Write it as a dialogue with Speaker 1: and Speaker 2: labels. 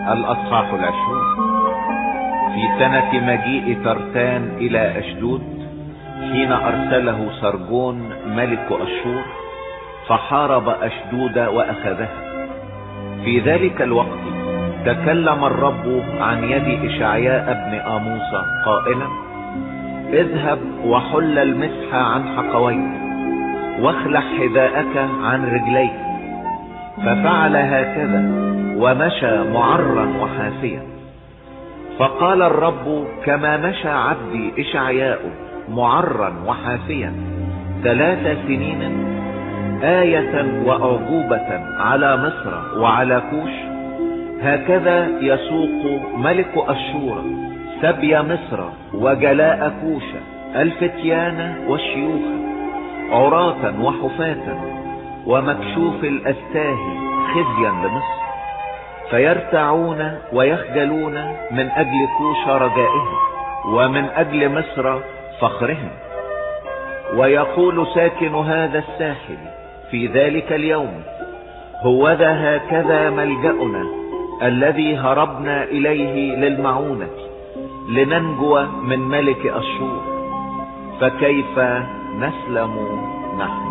Speaker 1: الأصحاح 20. في سنة مجيء ترتان إلى أشدود، حين أرسله سرجون ملك أشور فحارب أشدود وأخذها. في ذلك الوقت تكلم الرب عن يد إشعياء بن آموس قائلا: اذهب وحل المسح عن حقويك واخلع حذاءك عن رجليك. ففعل هكذا ومشى معرا وحافيا. فقال الرب: كما مشى عبدي إشعياء معرا وحافيا 3 سنين آية وأعجوبة على مصر وعلى كوش، هكذا يسوق ملك أشور سبي مصر وجلاء كوش الفتيان والشيوخ عراة وحفاة ومكشوف الأستاه خزيا لمصر، فيرتعون ويخجلون من أجل كوش رجائهم ومن أجل مصر فخرهم. ويقول ساكن هذا الساحل في ذلك اليوم: هوذا هكذا ملجأنا الذي هربنا إليه للمعونة لننجو من ملك أشور، فكيف نسلم نحن؟